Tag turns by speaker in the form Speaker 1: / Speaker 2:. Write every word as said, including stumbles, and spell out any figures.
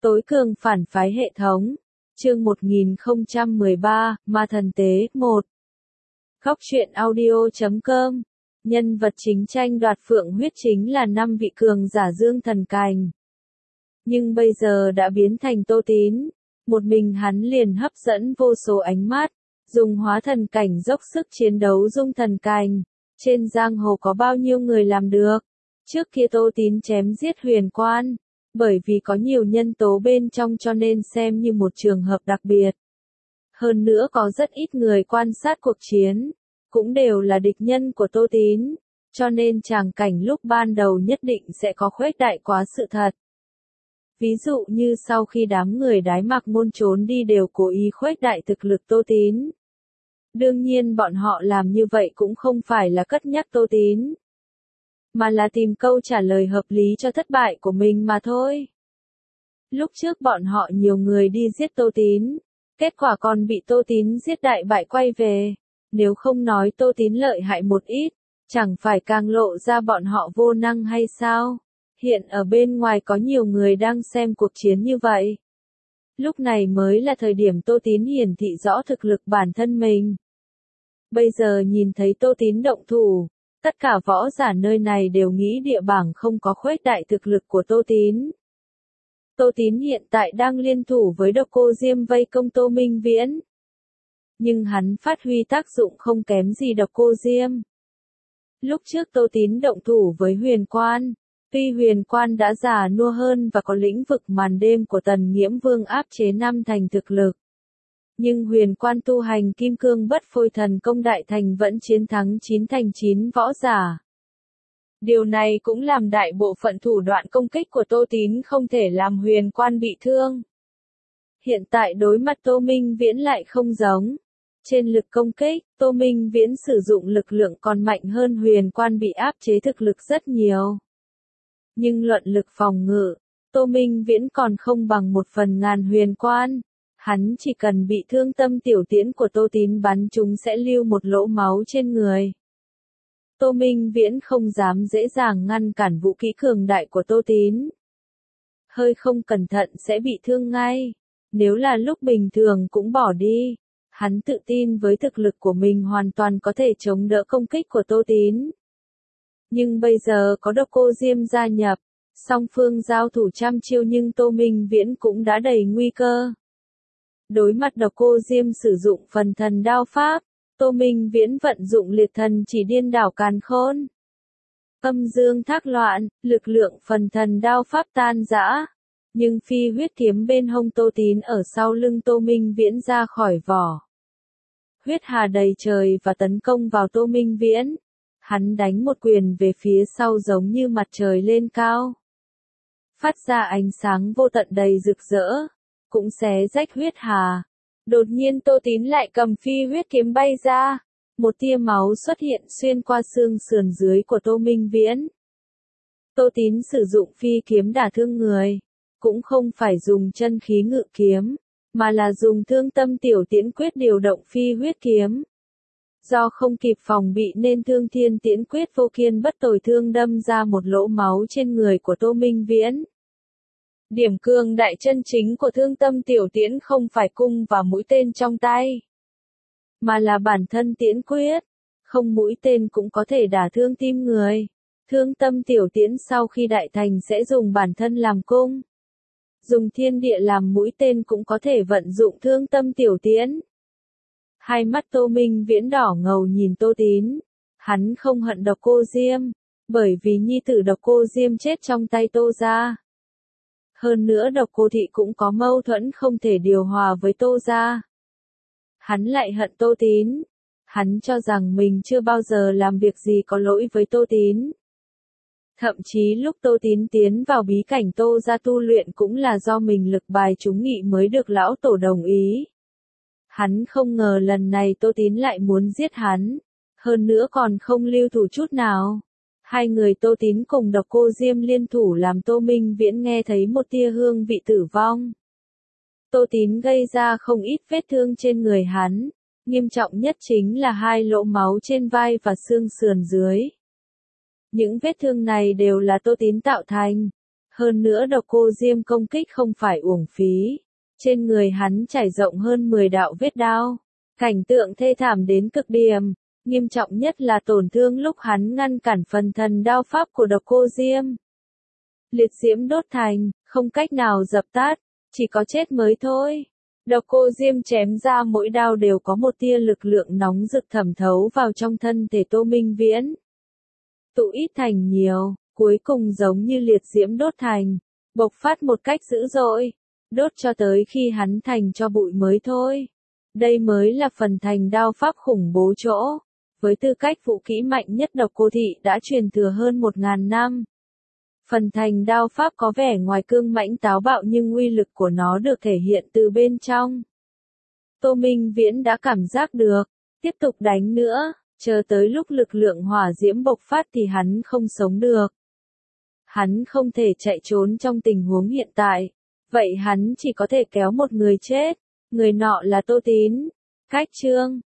Speaker 1: Tối cường phản phái hệ thống. Chương một nghìn không trăm mười ba, Ma thần tế, một. Góc truyện audio chấm com. Nhân vật chính tranh đoạt phượng huyết chính là năm vị cường giả Dương Thần Cành. Nhưng bây giờ đã biến thành Tô Tín, một mình hắn liền hấp dẫn vô số ánh mắt, dùng hóa thần cảnh dốc sức chiến đấu dung thần cành. Trên giang hồ có bao nhiêu người làm được? Trước kia Tô Tín chém giết Huyền Quan, bởi vì có nhiều nhân tố bên trong cho nên xem như một trường hợp đặc biệt. Hơn nữa có rất ít người quan sát cuộc chiến, cũng đều là địch nhân của Tô Tín, cho nên tràng cảnh lúc ban đầu nhất định sẽ có khuếch đại quá sự thật. Ví dụ như sau khi đám người Đái Mạc Môn trốn đi đều cố ý khuếch đại thực lực Tô Tín. Đương nhiên bọn họ làm như vậy cũng không phải là cất nhắc Tô Tín, mà là tìm câu trả lời hợp lý cho thất bại của mình mà thôi. Lúc trước bọn họ nhiều người đi giết Tô Tín, kết quả còn bị Tô Tín giết đại bại quay về. Nếu không nói Tô Tín lợi hại một ít, chẳng phải càng lộ ra bọn họ vô năng hay sao? Hiện ở bên ngoài có nhiều người đang xem cuộc chiến như vậy. Lúc này mới là thời điểm Tô Tín hiển thị rõ thực lực bản thân mình. Bây giờ nhìn thấy Tô Tín động thủ, tất cả võ giả nơi này đều nghĩ địa bảng không có khuếch đại thực lực của Tô Tín. Tô Tín hiện tại đang liên thủ với Độc Cô Diêm vây công Tô Minh Viễn. Nhưng hắn phát huy tác dụng không kém gì Độc Cô Diêm. Lúc trước Tô Tín động thủ với Huyền Quan, tuy Huyền Quan đã già nua hơn và có lĩnh vực màn đêm của Tần Nghiễm Vương áp chế năm thành thực lực. Nhưng Huyền Quan tu hành kim cương bất phôi thần công đại thành vẫn chiến thắng chín thành chín võ giả. Điều này cũng làm đại bộ phận thủ đoạn công kích của Tô Tín không thể làm Huyền Quan bị thương. Hiện tại đối mặt Tô Minh Viễn lại không giống. Trên lực công kích, Tô Minh Viễn sử dụng lực lượng còn mạnh hơn Huyền Quan bị áp chế thực lực rất nhiều. Nhưng luận lực phòng ngự, Tô Minh Viễn còn không bằng một phần ngàn Huyền Quan. Hắn chỉ cần bị thương tâm tiểu tiễn của Tô Tín bắn chúng sẽ lưu một lỗ máu trên người. Tô Minh Viễn không dám dễ dàng ngăn cản vũ khí cường đại của Tô Tín. Hơi không cẩn thận sẽ bị thương ngay. Nếu là lúc bình thường cũng bỏ đi. Hắn tự tin với thực lực của mình hoàn toàn có thể chống đỡ công kích của Tô Tín. Nhưng bây giờ có Độc Cô Diêm gia nhập, song phương giao thủ trăm chiêu nhưng Tô Minh Viễn cũng đã đầy nguy cơ. Đối mặt Độc Cô Diêm sử dụng phần thần đao pháp, Tô Minh Viễn vận dụng liệt thần chỉ điên đảo càn khôn. Âm dương thác loạn, lực lượng phần thần đao pháp tan rã. Nhưng phi huyết kiếm bên hông Tô Tín ở sau lưng Tô Minh Viễn ra khỏi vỏ. Huyết hà đầy trời và tấn công vào Tô Minh Viễn. Hắn đánh một quyền về phía sau giống như mặt trời lên cao. Phát ra ánh sáng vô tận đầy rực rỡ. Cũng xé rách huyết hà. Đột nhiên Tô Tín lại cầm phi huyết kiếm bay ra. Một tia máu xuất hiện xuyên qua xương sườn dưới của Tô Minh Viễn. Tô Tín sử dụng phi kiếm đả thương người. Cũng không phải dùng chân khí ngự kiếm, mà là dùng thương tâm tiểu tiễn quyết điều động phi huyết kiếm. Do không kịp phòng bị nên thương thiên tiễn quyết vô kiên bất tồi thương đâm ra một lỗ máu trên người của Tô Minh Viễn. Điểm cường đại chân chính của thương tâm tiểu tiễn không phải cung và mũi tên trong tay, mà là bản thân tiễn quyết. Không mũi tên cũng có thể đả thương tim người. Thương tâm tiểu tiễn sau khi đại thành sẽ dùng bản thân làm cung. Dùng thiên địa làm mũi tên cũng có thể vận dụng thương tâm tiểu tiễn. Hai mắt Tô Minh Viễn đỏ ngầu nhìn Tô Tín. Hắn không hận Độc Cô Diêm, bởi vì nhi tử Độc Cô Diêm chết trong tay Tô gia. Hơn nữa Độc Cô thị cũng có mâu thuẫn không thể điều hòa với Tô gia. Hắn lại hận Tô Tín. Hắn cho rằng mình chưa bao giờ làm việc gì có lỗi với Tô Tín. Thậm chí lúc Tô Tín tiến vào bí cảnh Tô gia tu luyện cũng là do mình lực bài trúng nghị mới được lão tổ đồng ý. Hắn không ngờ lần này Tô Tín lại muốn giết hắn. Hơn nữa còn không lưu thủ chút nào. Hai người Tô Tín cùng Độc Cô Diêm liên thủ làm Tô Minh Viễn nghe thấy một tia hương vị tử vong. Tô Tín gây ra không ít vết thương trên người hắn. Nghiêm trọng nhất chính là hai lỗ máu trên vai và xương sườn dưới. Những vết thương này đều là Tô Tín tạo thành. Hơn nữa độc cô Diêm công kích không phải uổng phí. Trên người hắn trải rộng hơn mười đạo vết đao. Cảnh tượng thê thảm đến cực điểm. Nghiêm trọng nhất là tổn thương lúc hắn ngăn cản phần thần đao pháp của độc cô Diêm. Liệt diễm đốt thành, không cách nào dập tắt, chỉ có chết mới thôi. Độc cô Diêm chém ra mỗi đao đều có một tia lực lượng nóng rực thẩm thấu vào trong thân thể Tô Minh Viễn. Tụ ít thành nhiều, cuối cùng giống như liệt diễm đốt thành, bộc phát một cách dữ dội, đốt cho tới khi hắn thành cho bụi mới thôi. Đây mới là phần thành đao pháp khủng bố chỗ. Với tư cách vũ kỹ mạnh nhất độc cô thị đã truyền thừa hơn một ngàn năm. Phần thành đao pháp có vẻ ngoài cương mãnh táo bạo nhưng uy lực của nó được thể hiện từ bên trong. Tô Minh Viễn đã cảm giác được, tiếp tục đánh nữa, chờ tới lúc lực lượng hỏa diễm bộc phát thì hắn không sống được. Hắn không thể chạy trốn trong tình huống hiện tại, vậy hắn chỉ có thể kéo một người chết, người nọ là Tô Tín. Cách chương